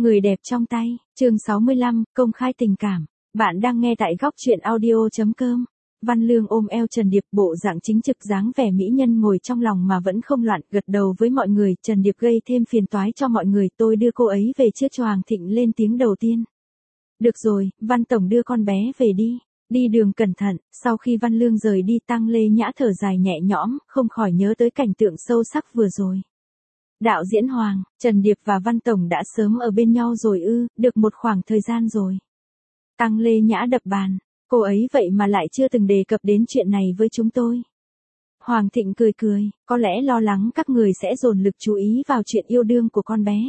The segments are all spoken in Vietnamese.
Người đẹp trong tay, chương 65, công khai tình cảm. Bạn đang nghe tại góc truyện audio.com. Văn Lương ôm eo Trần Điệp, bộ dạng chính trực dáng vẻ mỹ nhân ngồi trong lòng mà vẫn không loạn, gật đầu với mọi người. Trần Điệp gây thêm phiền toái cho mọi người, tôi đưa cô ấy về trước cho Hoàng Thịnh lên tiếng đầu tiên. Được rồi, Văn Tổng đưa con bé về đi. Đi đường cẩn thận. Sau khi Văn Lương rời đi, Tăng Lê Nhã thở dài nhẹ nhõm, không khỏi nhớ tới cảnh tượng sâu sắc vừa rồi. Đạo diễn Hoàng, Trần Điệp và Văn Tổng đã sớm ở bên nhau rồi ư, được một khoảng thời gian rồi. Tăng Lê Nhã đập bàn, cô ấy vậy mà lại chưa từng đề cập đến chuyện này với chúng tôi. Hoàng Thịnh cười cười, có lẽ lo lắng các người sẽ dồn lực chú ý vào chuyện yêu đương của con bé.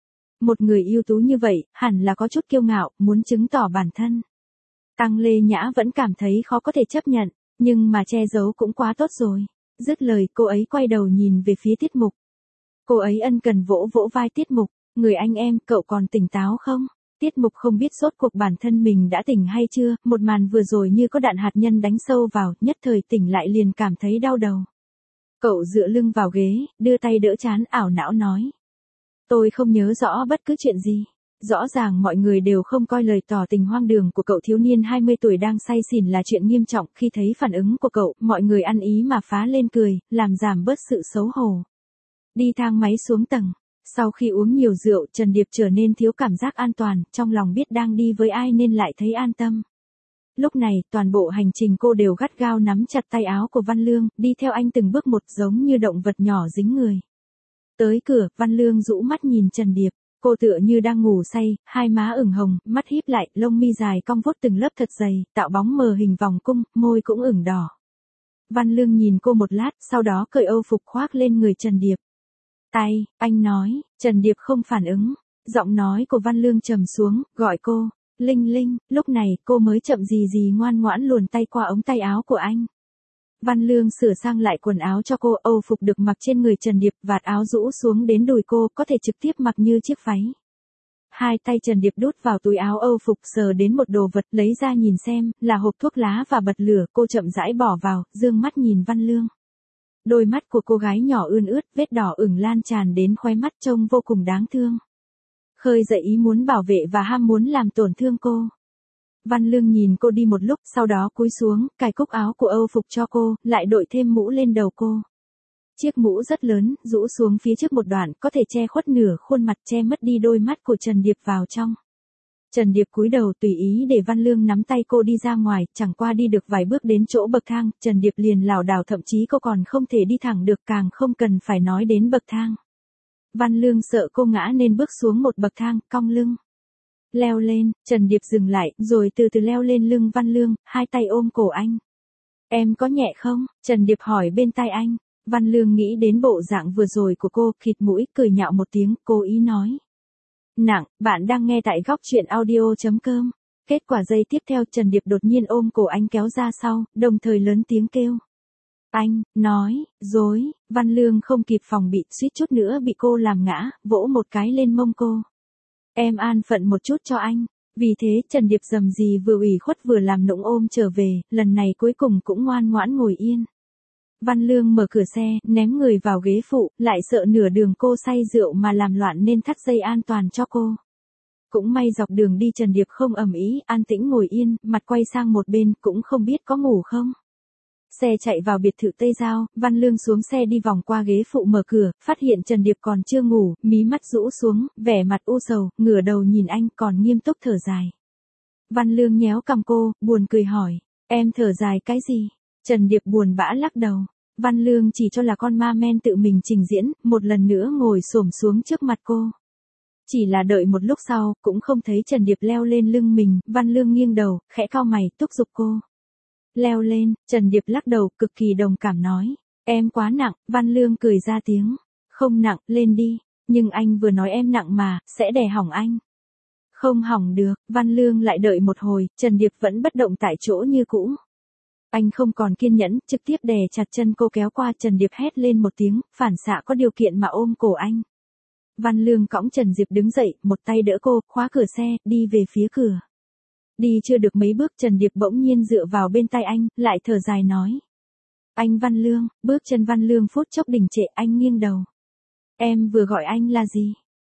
Một người ưu tú như vậy, hẳn là có chút kiêu ngạo, muốn chứng tỏ bản thân. Tăng Lê Nhã vẫn cảm thấy khó có thể chấp nhận, nhưng mà che giấu cũng quá tốt rồi. Dứt lời, cô ấy quay đầu nhìn về phía Tiết Mục. Cô ấy ân cần vỗ vỗ vai Tiết Mục, người anh em, cậu còn tỉnh táo không? Tiết Mục không biết rốt cuộc bản thân mình đã tỉnh hay chưa, một màn vừa rồi như có đạn hạt nhân đánh sâu vào, nhất thời tỉnh lại liền cảm thấy đau đầu. Cậu dựa lưng vào ghế, đưa tay đỡ trán, ảo não nói. Tôi không nhớ rõ bất cứ chuyện gì. Rõ ràng mọi người đều không coi lời tỏ tình hoang đường của cậu thiếu niên 20 tuổi đang say xỉn là chuyện nghiêm trọng. Khi thấy phản ứng của cậu, mọi người ăn ý mà phá lên cười, làm giảm bớt sự xấu hổ. Đi thang máy xuống tầng. Sau khi uống nhiều rượu, Trần Điệp trở nên thiếu cảm giác an toàn, trong lòng biết đang đi với ai nên lại thấy an tâm. Lúc này, toàn bộ hành trình cô đều gắt gao nắm chặt tay áo của Văn Lương, đi theo anh từng bước một giống như động vật nhỏ dính người. Tới cửa, Văn Lương rũ mắt nhìn Trần Điệp. Cô tựa như đang ngủ say, hai má ửng hồng, mắt híp lại, lông mi dài cong vuốt từng lớp thật dày, tạo bóng mờ hình vòng cung, môi cũng ửng đỏ. Văn Lương nhìn cô một lát, sau đó cởi âu phục khoác lên người Trần Điệp. Tay, anh nói. Trần Điệp không phản ứng. Giọng nói của Văn Lương trầm xuống, gọi cô. Linh Linh, lúc này cô mới chậm gì gì ngoan ngoãn luồn tay qua ống tay áo của anh. Văn Lương sửa sang lại quần áo cho cô, âu phục được mặc trên người Trần Điệp, vạt áo rũ xuống đến đùi cô, có thể trực tiếp mặc như chiếc váy. Hai tay Trần Điệp đút vào túi áo âu phục, sờ đến một đồ vật, lấy ra nhìn xem, là hộp thuốc lá và bật lửa, cô chậm rãi bỏ vào, dương mắt nhìn Văn Lương. Đôi mắt của cô gái nhỏ ươn ướt, vết đỏ ửng lan tràn đến khóe mắt trông vô cùng đáng thương. Khơi dậy ý muốn bảo vệ và ham muốn làm tổn thương cô. Văn Lương nhìn cô đi một lúc, sau đó cúi xuống, cài cúc áo của âu phục cho cô, lại đội thêm mũ lên đầu cô. Chiếc mũ rất lớn, rũ xuống phía trước một đoạn, có thể che khuất nửa khuôn mặt, che mất đi đôi mắt của Trần Điệp vào trong. Trần Điệp cúi đầu tùy ý để Văn Lương nắm tay cô đi ra ngoài, chẳng qua đi được vài bước đến chỗ bậc thang, Trần Điệp liền lảo đảo, thậm chí cô còn không thể đi thẳng được, càng không cần phải nói đến bậc thang. Văn Lương sợ cô ngã nên bước xuống một bậc thang, cong lưng. Leo lên, Trần Điệp dừng lại, rồi từ từ leo lên lưng Văn Lương, hai tay ôm cổ anh. Em có nhẹ không? Trần Điệp hỏi bên tai anh. Văn Lương nghĩ đến bộ dạng vừa rồi của cô, khịt mũi, cười nhạo một tiếng, cố ý nói. Nặng, bạn đang nghe tại góc truyện audio.com. Kết quả giây tiếp theo Trần Điệp đột nhiên ôm cổ anh kéo ra sau, đồng thời lớn tiếng kêu. Anh, nói, dối, Văn Lương không kịp phòng bị, suýt chút nữa bị cô làm ngã, vỗ một cái lên mông cô. Em an phận một chút cho anh. Vì thế Trần Điệp dầm gì vừa ủy khuất vừa làm nũng ôm trở về, lần này cuối cùng cũng ngoan ngoãn ngồi yên. Văn Lương mở cửa xe, ném người vào ghế phụ, lại sợ nửa đường cô say rượu mà làm loạn nên thắt dây an toàn cho cô. Cũng may dọc đường đi Trần Điệp không ầm ĩ, an tĩnh ngồi yên, mặt quay sang một bên, cũng không biết có ngủ không. Xe chạy vào biệt thự Tây Giao, Văn Lương xuống xe đi vòng qua ghế phụ mở cửa, phát hiện Trần Điệp còn chưa ngủ, mí mắt rũ xuống, vẻ mặt u sầu, ngửa đầu nhìn anh còn nghiêm túc thở dài. Văn Lương nhéo cằm cô, buồn cười hỏi, em thở dài cái gì? Trần Điệp buồn bã lắc đầu. Văn Lương chỉ cho là con ma men tự mình trình diễn, một lần nữa ngồi xổm xuống trước mặt cô. Chỉ là đợi một lúc sau, cũng không thấy Trần Điệp leo lên lưng mình, Văn Lương nghiêng đầu, khẽ cau mày, thúc giục cô. Leo lên, Trần Điệp lắc đầu, cực kỳ đồng cảm nói. Em quá nặng, Văn Lương cười ra tiếng. Không nặng, lên đi. Nhưng anh vừa nói em nặng mà, sẽ đè hỏng anh. Không hỏng được, Văn Lương lại đợi một hồi, Trần Điệp vẫn bất động tại chỗ như cũ. Anh không còn kiên nhẫn, trực tiếp đè chặt chân cô kéo qua. Trần Điệp hét lên một tiếng, phản xạ có điều kiện mà ôm cổ anh. Văn Lương cõng Trần Diệp đứng dậy, một tay đỡ cô, khóa cửa xe, đi về phía cửa. Đi chưa được mấy bước Trần Điệp bỗng nhiên dựa vào bên tay anh, lại thở dài nói. Anh Văn Lương, bước chân Văn Lương phút chốc đình trệ, anh nghiêng đầu. Em vừa gọi anh là gì?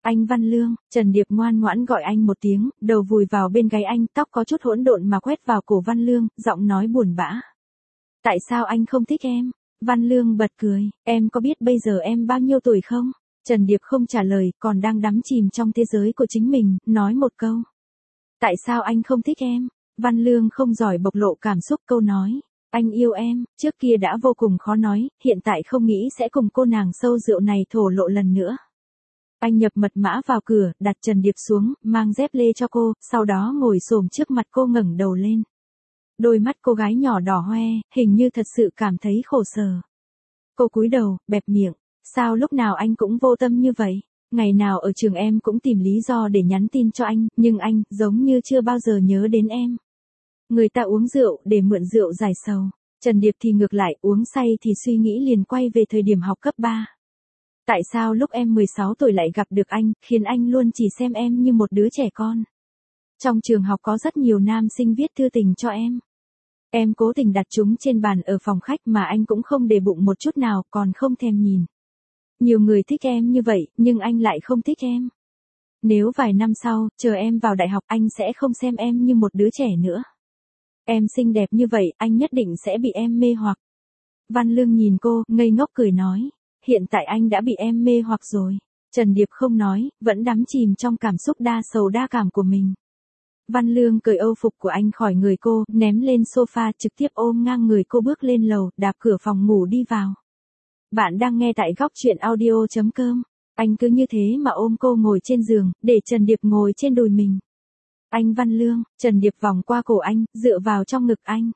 Anh Văn Lương, Trần Điệp ngoan ngoãn gọi anh một tiếng, đầu vùi vào bên gáy anh, tóc có chút hỗn độn mà quét vào cổ Văn Lương, giọng nói buồn bã. Tại sao anh không thích em? Văn Lương bật cười, em có biết bây giờ em bao nhiêu tuổi không? Trần Điệp không trả lời, còn đang đắm chìm trong thế giới của chính mình, nói một câu. Tại sao anh không thích em? Văn Lương không giỏi bộc lộ cảm xúc, câu nói. Anh yêu em, trước kia đã vô cùng khó nói, hiện tại không nghĩ sẽ cùng cô nàng sâu rượu này thổ lộ lần nữa. Anh nhập mật mã vào cửa, đặt Trần Điệp xuống, mang dép lê cho cô, sau đó ngồi xổm trước mặt cô ngẩng đầu lên. Đôi mắt cô gái nhỏ đỏ hoe, hình như thật sự cảm thấy khổ sở. Cô cúi đầu, bẹp miệng. Sao lúc nào anh cũng vô tâm như vậy? Ngày nào ở trường em cũng tìm lý do để nhắn tin cho anh, nhưng anh, giống như chưa bao giờ nhớ đến em. Người ta uống rượu để mượn rượu giải sầu. Trần Điệp thì ngược lại, uống say thì suy nghĩ liền quay về thời điểm học cấp 3. Tại sao lúc em 16 tuổi lại gặp được anh, khiến anh luôn chỉ xem em như một đứa trẻ con? Trong trường học có rất nhiều nam sinh viết thư tình cho em. Em cố tình đặt chúng trên bàn ở phòng khách mà anh cũng không để bụng một chút nào, còn không thèm nhìn. Nhiều người thích em như vậy, nhưng anh lại không thích em. Nếu vài năm sau, chờ em vào đại học, anh sẽ không xem em như một đứa trẻ nữa. Em xinh đẹp như vậy, anh nhất định sẽ bị em mê hoặc. Văn Lương nhìn cô, ngây ngốc cười nói. Hiện tại anh đã bị em mê hoặc rồi. Trần Điệp không nói, vẫn đắm chìm trong cảm xúc đa sầu đa cảm của mình. Văn Lương cởi âu phục của anh khỏi người cô, ném lên sofa, trực tiếp ôm ngang người cô bước lên lầu, đạp cửa phòng ngủ đi vào. Bạn đang nghe tại góc truyện audio.com. Anh cứ như thế mà ôm cô ngồi trên giường, để Trần Điệp ngồi trên đùi mình. Anh Văn Lương, Trần Điệp vòng qua cổ anh, dựa vào trong ngực anh.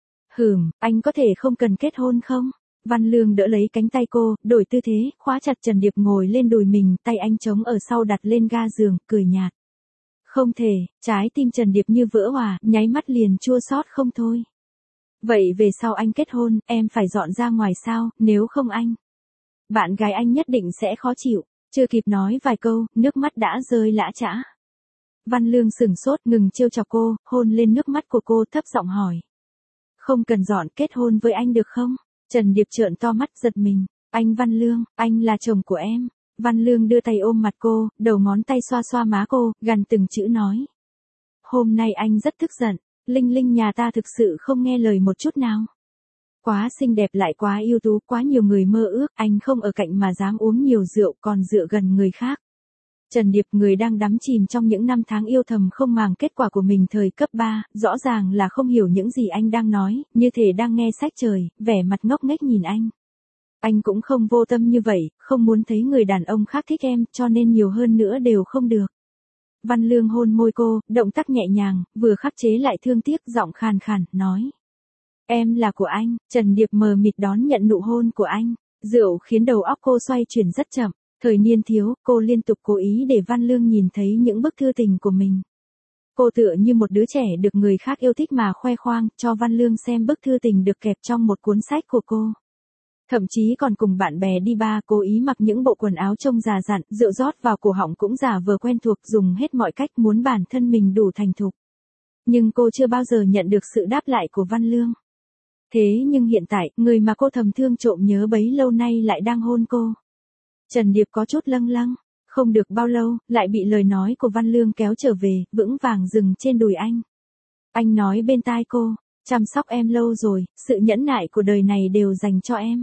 Anh có thể không cần kết hôn không? Văn Lương đỡ lấy cánh tay cô, đổi tư thế, khóa chặt Trần Điệp ngồi lên đùi mình, tay anh chống ở sau đặt lên ga giường, cười nhạt. Không thể, trái tim Trần Điệp như vỡ òa, nháy mắt liền chua xót không thôi. Vậy về sau anh kết hôn, em phải dọn ra ngoài sao, nếu không anh. Bạn gái anh nhất định sẽ khó chịu, chưa kịp nói vài câu, nước mắt đã rơi lã chã. Văn Lương sửng sốt, ngừng trêu chọc cô, hôn lên nước mắt của cô, thấp giọng hỏi. Không cần dọn, kết hôn với anh được không? Trần Điệp trợn to mắt giật mình. Anh Văn Lương, anh là chồng của em. Văn Lương đưa tay ôm mặt cô, đầu ngón tay xoa xoa má cô, gằn từng chữ nói. Hôm nay anh rất tức giận, Linh Linh nhà ta thực sự không nghe lời một chút nào. Quá xinh đẹp lại quá ưu tú, quá nhiều người mơ ước, anh không ở cạnh mà dám uống nhiều rượu còn dựa gần người khác. Trần Điệp, người đang đắm chìm trong những năm tháng yêu thầm không màng kết quả của mình thời cấp 3, rõ ràng là không hiểu những gì anh đang nói, như thể đang nghe sách trời, vẻ mặt ngốc nghếch nhìn anh. Anh cũng không vô tâm như vậy, không muốn thấy người đàn ông khác thích em, cho nên nhiều hơn nữa đều không được. Văn Lương hôn môi cô, động tác nhẹ nhàng, vừa khắc chế lại thương tiếc, giọng khàn khàn, nói. Em là của anh. Trần Điệp mờ mịt đón nhận nụ hôn của anh. Rượu khiến đầu óc cô xoay chuyển rất chậm. Thời niên thiếu, cô liên tục cố ý để Văn Lương nhìn thấy những bức thư tình của mình. Cô tựa như một đứa trẻ được người khác yêu thích mà khoe khoang, cho Văn Lương xem bức thư tình được kẹp trong một cuốn sách của cô. Thậm chí còn cùng bạn bè đi bar, cố ý mặc những bộ quần áo trông già dặn, rượu rót vào cổ họng cũng giả vờ quen thuộc, dùng hết mọi cách muốn bản thân mình đủ thành thục. Nhưng cô chưa bao giờ nhận được sự đáp lại của Văn Lương. Thế nhưng hiện tại, người mà cô thầm thương trộm nhớ bấy lâu nay lại đang hôn cô. Trần Điệp có chút lâng lâng, không được bao lâu, lại bị lời nói của Văn Lương kéo trở về, vững vàng dừng trên đùi anh. Anh nói bên tai cô, chăm sóc em lâu rồi, sự nhẫn nại của đời này đều dành cho em.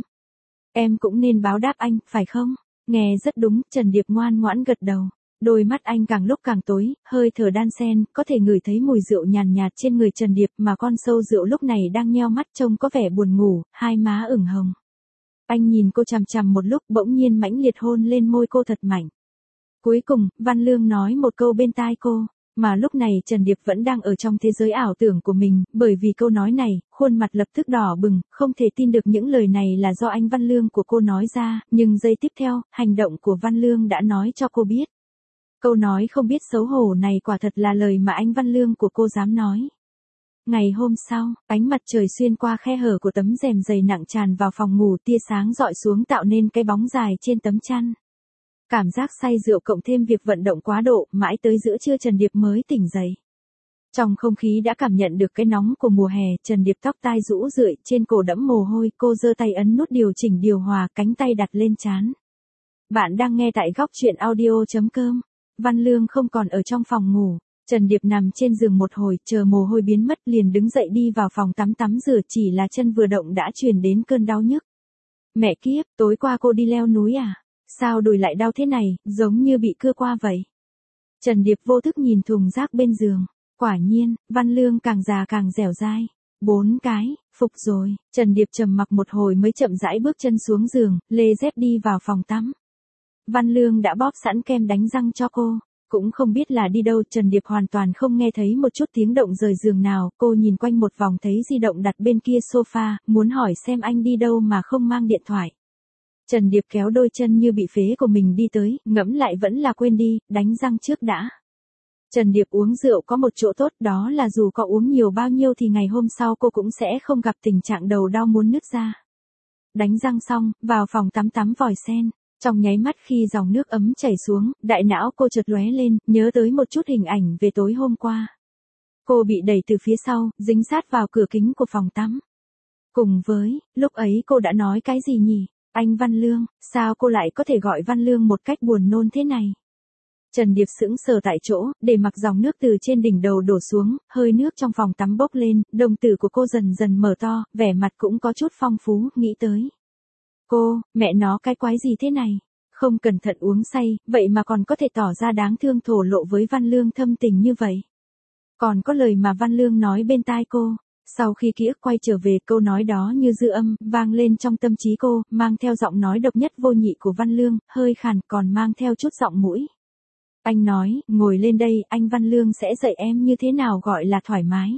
Em cũng nên báo đáp anh, phải không? Nghe rất đúng, Trần Điệp ngoan ngoãn gật đầu. Đôi mắt anh càng lúc càng tối, hơi thở đan sen, có thể ngửi thấy mùi rượu nhàn nhạt trên người Trần Điệp mà con sâu rượu lúc này đang nheo mắt trông có vẻ buồn ngủ, hai má ửng hồng. Anh nhìn cô chằm chằm một lúc, bỗng nhiên mãnh liệt hôn lên môi cô thật mạnh. Cuối cùng, Văn Lương nói một câu bên tai cô, mà lúc này Trần Điệp vẫn đang ở trong thế giới ảo tưởng của mình, bởi vì câu nói này, khuôn mặt lập tức đỏ bừng, không thể tin được những lời này là do anh Văn Lương của cô nói ra, nhưng giây tiếp theo, hành động của Văn Lương đã nói cho cô biết. Câu nói không biết xấu hổ này quả thật là lời mà anh Văn Lương của cô dám nói. Ngày hôm sau, ánh mặt trời xuyên qua khe hở của tấm rèm dày nặng tràn vào phòng ngủ, tia sáng dọi xuống tạo nên cái bóng dài trên tấm chăn. Cảm giác say rượu cộng thêm việc vận động quá độ, mãi tới giữa trưa Trần Điệp mới tỉnh dậy. Trong không khí đã cảm nhận được cái nóng của mùa hè, Trần Điệp tóc tai rũ rượi, trên cổ đẫm mồ hôi, cô giơ tay ấn nút điều chỉnh điều hòa, cánh tay đặt lên trán. Bạn đang nghe tại góc chuyện audio.com. Văn Lương không còn ở trong phòng ngủ. Trần Điệp nằm trên giường một hồi, chờ mồ hôi biến mất liền đứng dậy đi vào phòng tắm rửa, chỉ là chân vừa động đã truyền đến cơn đau nhức. Mẹ kiếp, tối qua cô đi leo núi à? Sao đùi lại đau thế này, giống như bị cưa qua vậy? Trần Điệp vô thức nhìn thùng rác bên giường. Quả nhiên, Văn Lương càng già càng dẻo dai. 4 cái, phục rồi. Trần Điệp trầm mặc một hồi mới chậm rãi bước chân xuống giường, lê dép đi vào phòng tắm. Văn Lương đã bóp sẵn kem đánh răng cho cô. Cũng không biết là đi đâu, Trần Điệp hoàn toàn không nghe thấy một chút tiếng động rời giường nào. Cô nhìn quanh một vòng thấy di động đặt bên kia sofa, muốn hỏi xem anh đi đâu mà không mang điện thoại. Trần Điệp kéo đôi chân như bị phế của mình đi tới, ngẫm lại vẫn là quên đi, đánh răng trước đã. Trần Điệp uống rượu có một chỗ tốt, đó là dù có uống nhiều bao nhiêu thì ngày hôm sau cô cũng sẽ không gặp tình trạng đầu đau muốn nứt ra. Đánh răng xong, vào phòng tắm vòi sen. Trong nháy mắt khi dòng nước ấm chảy xuống, đại não cô chợt lóe lên, nhớ tới một chút hình ảnh về tối hôm qua. Cô bị đẩy từ phía sau, dính sát vào cửa kính của phòng tắm. Cùng với, lúc ấy cô đã nói cái gì nhỉ? Anh Văn Lương, sao cô lại có thể gọi Văn Lương một cách buồn nôn thế này? Trần Điệp sững sờ tại chỗ, để mặc dòng nước từ trên đỉnh đầu đổ xuống, hơi nước trong phòng tắm bốc lên, đồng tử của cô dần dần mở to, vẻ mặt cũng có chút phong phú, nghĩ tới. Cô, mẹ nó cái quái gì thế này? Không cẩn thận uống say, vậy mà còn có thể tỏ ra đáng thương thổ lộ với Văn Lương thâm tình như vậy. Còn có lời mà Văn Lương nói bên tai cô. Sau khi ký ức quay trở về, câu nói đó như dư âm, vang lên trong tâm trí cô, mang theo giọng nói độc nhất vô nhị của Văn Lương, hơi khàn còn mang theo chút giọng mũi. Anh nói, ngồi lên đây, anh Văn Lương sẽ dạy em như thế nào gọi là thoải mái.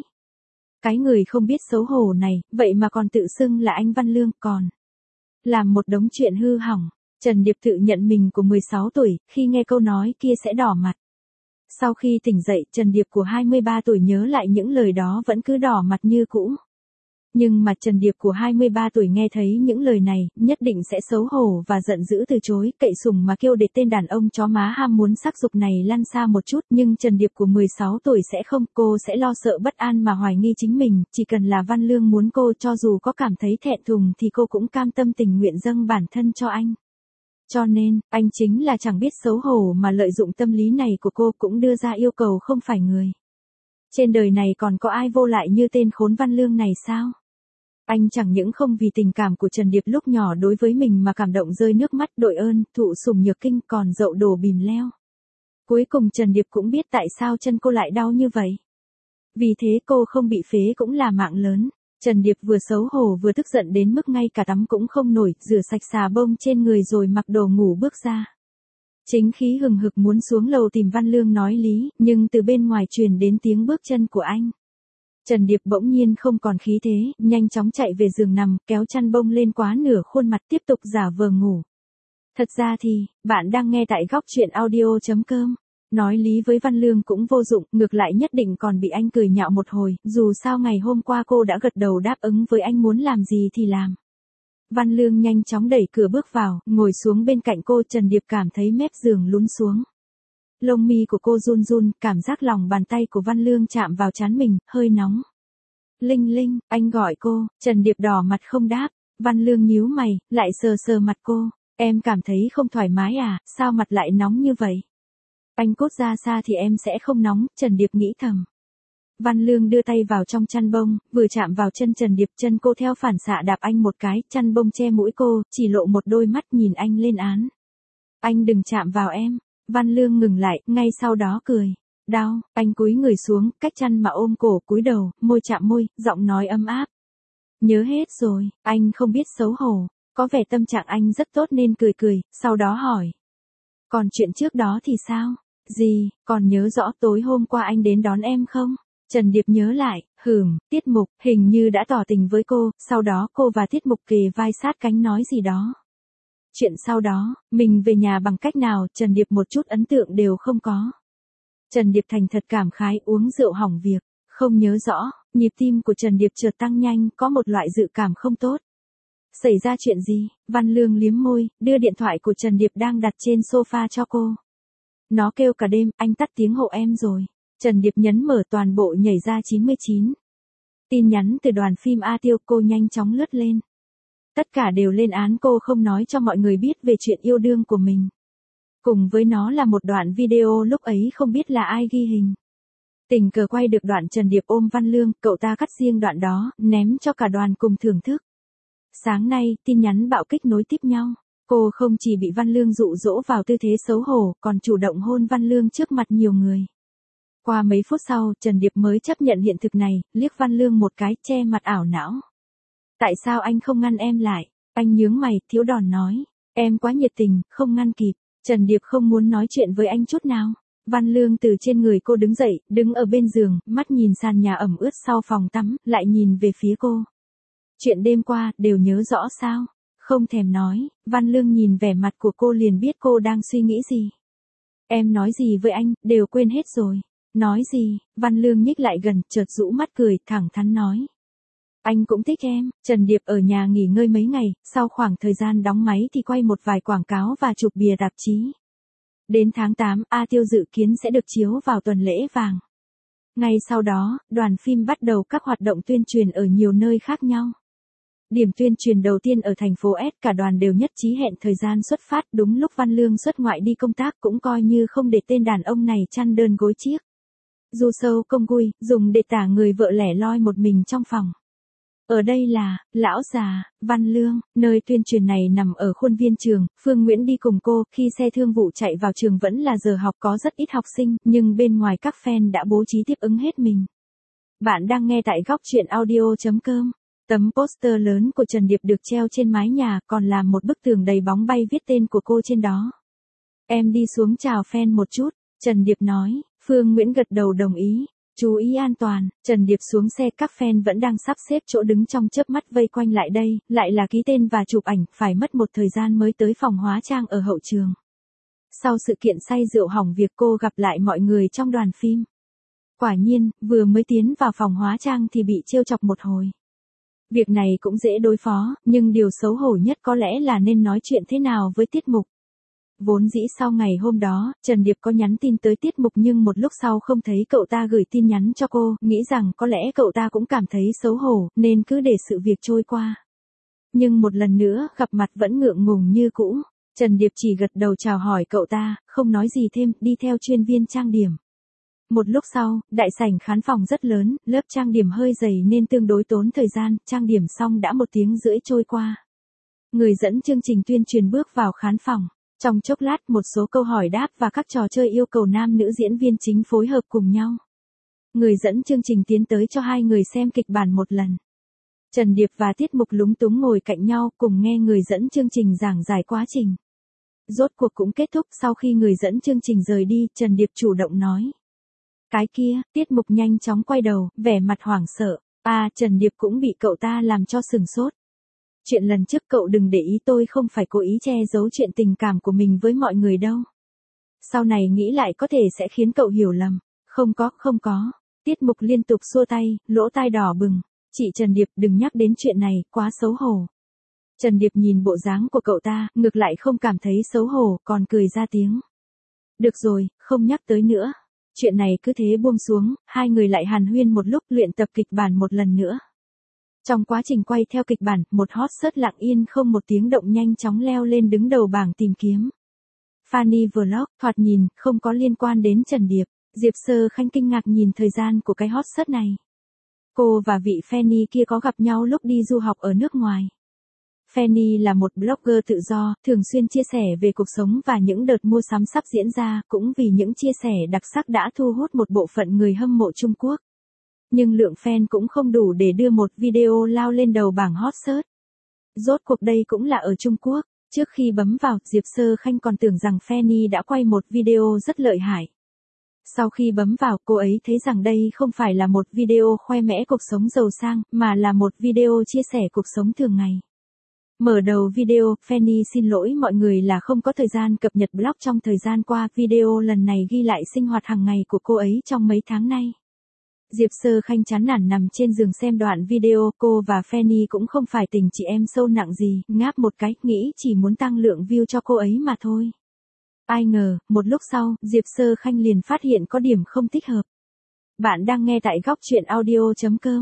Cái người không biết xấu hổ này, vậy mà còn tự xưng là anh Văn Lương, còn làm một đống chuyện hư hỏng. Trần Điệp tự nhận mình của 16 tuổi, khi nghe câu nói kia sẽ đỏ mặt. Sau khi tỉnh dậy, Trần Điệp của 23 tuổi nhớ lại những lời đó vẫn cứ đỏ mặt như cũ. Nhưng mà Trần Điệp của 23 tuổi nghe thấy những lời này, nhất định sẽ xấu hổ và giận dữ từ chối, cậy sùng mà kêu để tên đàn ông chó má ham muốn sắc dục này lăn xa một chút, nhưng Trần Điệp của 16 tuổi sẽ không, cô sẽ lo sợ bất an mà hoài nghi chính mình, chỉ cần là Văn Lương muốn cô, cho dù có cảm thấy thẹn thùng thì cô cũng cam tâm tình nguyện dâng bản thân cho anh. Cho nên, anh chính là chẳng biết xấu hổ mà lợi dụng tâm lý này của cô, cũng đưa ra yêu cầu không phải người. Trên đời này còn có ai vô lại như tên khốn Văn Lương này sao? Anh chẳng những không vì tình cảm của Trần Điệp lúc nhỏ đối với mình mà cảm động rơi nước mắt đội ơn, thụ sủng nhược kinh, còn dậu đổ bìm leo. Cuối cùng Trần Điệp cũng biết tại sao chân cô lại đau như vậy. Vì thế cô không bị phế cũng là mạng lớn. Trần Điệp vừa xấu hổ vừa tức giận đến mức ngay cả tắm cũng không nổi, rửa sạch xà bông trên người rồi mặc đồ ngủ bước ra. Chính khí hừng hực muốn xuống lầu tìm Văn Lương nói lý, nhưng từ bên ngoài truyền đến tiếng bước chân của anh. Trần Điệp bỗng nhiên không còn khí thế, nhanh chóng chạy về giường nằm, kéo chăn bông lên quá nửa khuôn mặt tiếp tục giả vờ ngủ. Thật ra thì, bạn đang nghe tại góc chuyện audio.com. Nói lý với Văn Lương cũng vô dụng, ngược lại nhất định còn bị anh cười nhạo một hồi, dù sao ngày hôm qua cô đã gật đầu đáp ứng với anh muốn làm gì thì làm. Văn Lương nhanh chóng đẩy cửa bước vào, ngồi xuống bên cạnh cô. Trần Điệp cảm thấy mép giường lún xuống. Lông mi của cô run run, cảm giác lòng bàn tay của Văn Lương chạm vào trán mình, hơi nóng. Linh Linh, anh gọi cô. Trần Điệp đỏ mặt không đáp. Văn Lương nhíu mày, lại sờ sờ mặt cô. Em cảm thấy không thoải mái à, sao mặt lại nóng như vậy? Anh cốt ra xa thì em sẽ không nóng, Trần Điệp nghĩ thầm. Văn Lương đưa tay vào trong chăn bông, vừa chạm vào chân Trần Điệp, chân cô theo phản xạ đạp anh một cái, chăn bông che mũi cô, chỉ lộ một đôi mắt nhìn anh lên án. Anh đừng chạm vào em. Văn Lương ngừng lại, ngay sau đó cười. Đau, anh cúi người xuống, cách chăn mà ôm cổ, cúi đầu, môi chạm môi, giọng nói ấm áp. Nhớ hết rồi, anh không biết xấu hổ. Có vẻ tâm trạng anh rất tốt nên cười, sau đó hỏi. Còn chuyện trước đó thì sao? Gì, còn nhớ rõ tối hôm qua anh đến đón em không? Trần Điệp nhớ lại, Tiết Mục, hình như đã tỏ tình với cô, sau đó cô và Tiết Mục kề vai sát cánh nói gì đó. Chuyện sau đó, mình về nhà bằng cách nào, Trần Điệp một chút ấn tượng đều không có. Trần Điệp thành thật cảm khái, uống rượu hỏng việc, không nhớ rõ, nhịp tim của Trần Điệp chợt tăng nhanh, có một loại dự cảm không tốt. Xảy ra chuyện gì? Văn Lương liếm môi, đưa điện thoại của Trần Điệp đang đặt trên sofa cho cô. Nó kêu cả đêm, anh tắt tiếng hộ em rồi. Trần Điệp nhấn mở, toàn bộ nhảy ra 99. Tin nhắn từ đoàn phim A Tiêu, cô nhanh chóng lướt lên. Tất cả đều lên án cô không nói cho mọi người biết về chuyện yêu đương của mình. Cùng với nó là một đoạn video lúc ấy không biết là ai ghi hình. Tình cờ quay được đoạn Trần Điệp ôm Văn Lương, cậu ta cắt riêng đoạn đó, ném cho cả đoàn cùng thưởng thức. Sáng nay, tin nhắn bạo kích nối tiếp nhau. Cô không chỉ bị Văn Lương dụ dỗ vào tư thế xấu hổ, còn chủ động hôn Văn Lương trước mặt nhiều người. Qua mấy phút sau, Trần Điệp mới chấp nhận hiện thực này, liếc Văn Lương một cái, che mặt ảo não. Tại sao anh không ngăn em lại? Anh nhướng mày, thiếu đòn nói. Em quá nhiệt tình, không ngăn kịp. Trần Điệp không muốn nói chuyện với anh chút nào. Văn Lương từ trên người cô đứng dậy, đứng ở bên giường, mắt nhìn sàn nhà ẩm ướt sau phòng tắm, lại nhìn về phía cô. Chuyện đêm qua, đều nhớ rõ sao? Không thèm nói, Văn Lương nhìn vẻ mặt của cô liền biết cô đang suy nghĩ gì. Em nói gì với anh, đều quên hết rồi. Nói gì? Văn Lương nhích lại gần, chợt rũ mắt cười, thẳng thắn nói. Anh cũng thích em. Trần Điệp ở nhà nghỉ ngơi mấy ngày, sau khoảng thời gian đóng máy thì quay một vài quảng cáo và chụp bìa tạp chí. Đến tháng 8, A Tiêu dự kiến sẽ được chiếu vào tuần lễ vàng. Ngay sau đó, đoàn phim bắt đầu các hoạt động tuyên truyền ở nhiều nơi khác nhau. Điểm tuyên truyền đầu tiên ở thành phố S, cả đoàn đều nhất trí hẹn thời gian xuất phát đúng lúc Văn Lương xuất ngoại đi công tác, cũng coi như không để tên đàn ông này chăn đơn gối chiếc. Du sâu công gui, dùng để tả người vợ lẻ loi một mình trong phòng. Ở đây là, lão già, Văn Lương, nơi tuyên truyền này nằm ở khuôn viên trường, Phương Nguyễn đi cùng cô, khi xe thương vụ chạy vào trường vẫn là giờ học có rất ít học sinh, nhưng bên ngoài các fan đã bố trí tiếp ứng hết mình. Bạn đang nghe tại góc truyện audio.com. Tấm poster lớn của Trần Điệp được treo trên mái nhà, còn làm một bức tường đầy bóng bay viết tên của cô trên đó. Em đi xuống chào fan một chút, Trần Điệp nói. Phương Nguyễn gật đầu đồng ý. Chú ý an toàn. Trần Điệp xuống xe, các fan vẫn đang sắp xếp chỗ đứng trong chớp mắt vây quanh lại đây, lại là ký tên và chụp ảnh, phải mất một thời gian mới tới phòng hóa trang ở hậu trường. Sau sự kiện say rượu hỏng việc, cô gặp lại mọi người trong đoàn phim. Quả nhiên, vừa mới tiến vào phòng hóa trang thì bị trêu chọc một hồi. Việc này cũng dễ đối phó, nhưng điều xấu hổ nhất có lẽ là nên nói chuyện thế nào với tiết mục. Vốn dĩ sau ngày hôm đó, Trần Điệp có nhắn tin tới tiết mục nhưng một lúc sau không thấy cậu ta gửi tin nhắn cho cô, nghĩ rằng có lẽ cậu ta cũng cảm thấy xấu hổ, nên cứ để sự việc trôi qua. Nhưng một lần nữa, gặp mặt vẫn ngượng ngùng như cũ. Trần Điệp chỉ gật đầu chào hỏi cậu ta, không nói gì thêm, đi theo chuyên viên trang điểm. Một lúc sau, đại sảnh khán phòng rất lớn, lớp trang điểm hơi dày nên tương đối tốn thời gian, trang điểm xong đã 1 tiếng rưỡi trôi qua. Người dẫn chương trình tuyên truyền bước vào khán phòng. Trong chốc lát, một số câu hỏi đáp và các trò chơi yêu cầu nam nữ diễn viên chính phối hợp cùng nhau. Người dẫn chương trình tiến tới cho hai người xem kịch bản một lần. Trần Điệp và Tiết Mục lúng túng ngồi cạnh nhau cùng nghe người dẫn chương trình giảng giải quá trình. Rốt cuộc cũng kết thúc, sau khi người dẫn chương trình rời đi, Trần Điệp chủ động nói. Cái kia, Tiết Mục nhanh chóng quay đầu, vẻ mặt hoảng sợ. Trần Điệp cũng bị cậu ta làm cho sừng sốt. Chuyện lần trước cậu đừng để ý, tôi không phải cố ý che giấu chuyện tình cảm của mình với mọi người đâu. Sau này nghĩ lại có thể sẽ khiến cậu hiểu lầm. Không có. Tiết Mục liên tục xua tay, lỗ tai đỏ bừng. Chị Trần Điệp, đừng nhắc đến chuyện này, quá xấu hổ. Trần Điệp nhìn bộ dáng của cậu ta, ngược lại không cảm thấy xấu hổ, còn cười ra tiếng. Được rồi, không nhắc tới nữa. Chuyện này cứ thế buông xuống, hai người lại hàn huyên một lúc, luyện tập kịch bản một lần nữa. Trong quá trình quay theo kịch bản, một hot search lặng yên không một tiếng động nhanh chóng leo lên đứng đầu bảng tìm kiếm. Fanny Vlog, thoạt nhìn, không có liên quan đến Trần Điệp. Diệp Sơ Khanh kinh ngạc nhìn thời gian của cái hot search này. Cô và vị Fanny kia có gặp nhau lúc đi du học ở nước ngoài. Fanny là một blogger tự do, thường xuyên chia sẻ về cuộc sống và những đợt mua sắm sắp diễn ra, cũng vì những chia sẻ đặc sắc đã thu hút một bộ phận người hâm mộ Trung Quốc. Nhưng lượng fan cũng không đủ để đưa một video lao lên đầu bảng hot search. Rốt cuộc đây cũng là ở Trung Quốc. Trước khi bấm vào, Diệp Sơ Khanh còn tưởng rằng Fanny đã quay một video rất lợi hại. Sau khi bấm vào, cô ấy thấy rằng đây không phải là một video khoe mẽ cuộc sống giàu sang, mà là một video chia sẻ cuộc sống thường ngày. Mở đầu video, Fanny xin lỗi mọi người là không có thời gian cập nhật blog trong thời gian qua. Video lần này ghi lại sinh hoạt hàng ngày của cô ấy trong mấy tháng nay. Diệp Sơ Khanh chán nản nằm trên giường xem đoạn video, cô và Fanny cũng không phải tình chị em sâu nặng gì, ngáp một cái, nghĩ chỉ muốn tăng lượng view cho cô ấy mà thôi. Ai ngờ, một lúc sau, Diệp Sơ Khanh liền phát hiện có điểm không thích hợp. Bạn đang nghe tại góc truyện audio.com.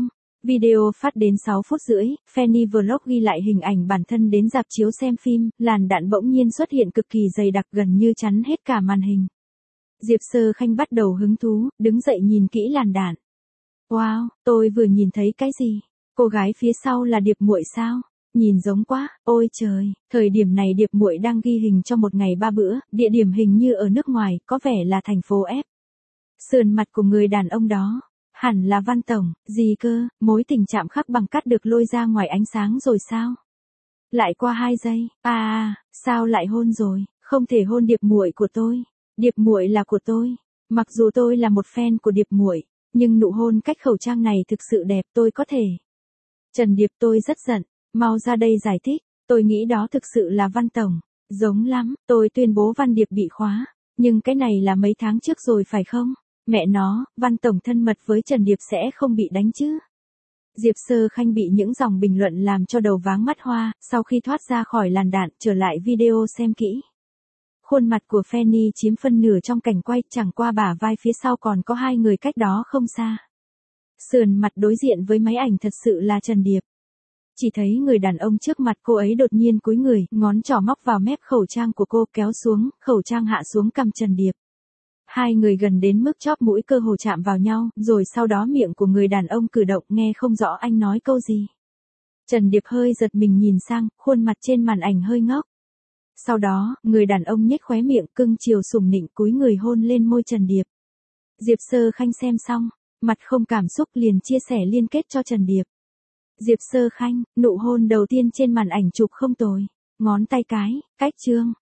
Video phát đến 6 phút rưỡi, Fanny Vlog ghi lại hình ảnh bản thân đến rạp chiếu xem phim, làn đạn bỗng nhiên xuất hiện cực kỳ dày đặc gần như chắn hết cả màn hình. Diệp Sơ Khanh bắt đầu hứng thú, đứng dậy nhìn kỹ làn đạn. Wow, tôi vừa nhìn thấy cái gì? Cô gái phía sau là Điệp Muội sao? Nhìn giống quá, ôi trời, thời điểm này Điệp Muội đang ghi hình cho một ngày 3 bữa, địa điểm hình như ở nước ngoài, có vẻ là thành phố F. Sườn mặt của người đàn ông đó, hẳn là Văn Tổng, gì cơ, mối tình chạm khắc bằng cắt được lôi ra ngoài ánh sáng rồi sao? Lại qua 2 giây, sao lại hôn rồi, không thể hôn Điệp Muội của tôi. Điệp Muội là của tôi. Mặc dù tôi là một fan của Điệp Muội, nhưng nụ hôn cách khẩu trang này thực sự đẹp, tôi có thể. Trần Điệp, tôi rất giận, mau ra đây giải thích, tôi nghĩ đó thực sự là Văn Tổng, giống lắm, tôi tuyên bố Văn Điệp bị khóa, nhưng cái này là mấy tháng trước rồi phải không? Mẹ nó, Văn Tổng thân mật với Trần Điệp sẽ không bị đánh chứ? Diệp Sơ Khanh bị những dòng bình luận làm cho đầu váng mắt hoa, sau khi thoát ra khỏi làn đạn, trở lại video xem kỹ. Khuôn mặt của Fanny chiếm phân nửa trong cảnh quay, chẳng qua bả vai phía sau còn có 2 người cách đó không xa. Sườn mặt đối diện với máy ảnh thật sự là Trần Điệp. Chỉ thấy người đàn ông trước mặt cô ấy đột nhiên cúi người, ngón trỏ móc vào mép khẩu trang của cô kéo xuống, khẩu trang hạ xuống cằm Trần Điệp. 2 người gần đến mức chóp mũi cơ hồ chạm vào nhau, rồi sau đó miệng của người đàn ông cử động nghe không rõ anh nói câu gì. Trần Điệp hơi giật mình nhìn sang, khuôn mặt trên màn ảnh hơi ngốc. Sau đó, người đàn ông nhếch khóe miệng cưng chiều sủng nịnh cúi người hôn lên môi Trần Điệp. Diệp Sơ Khanh xem xong, mặt không cảm xúc liền chia sẻ liên kết cho Trần Điệp. Diệp Sơ Khanh, nụ hôn đầu tiên trên màn ảnh chụp không tồi. Ngón tay cái, cách chương,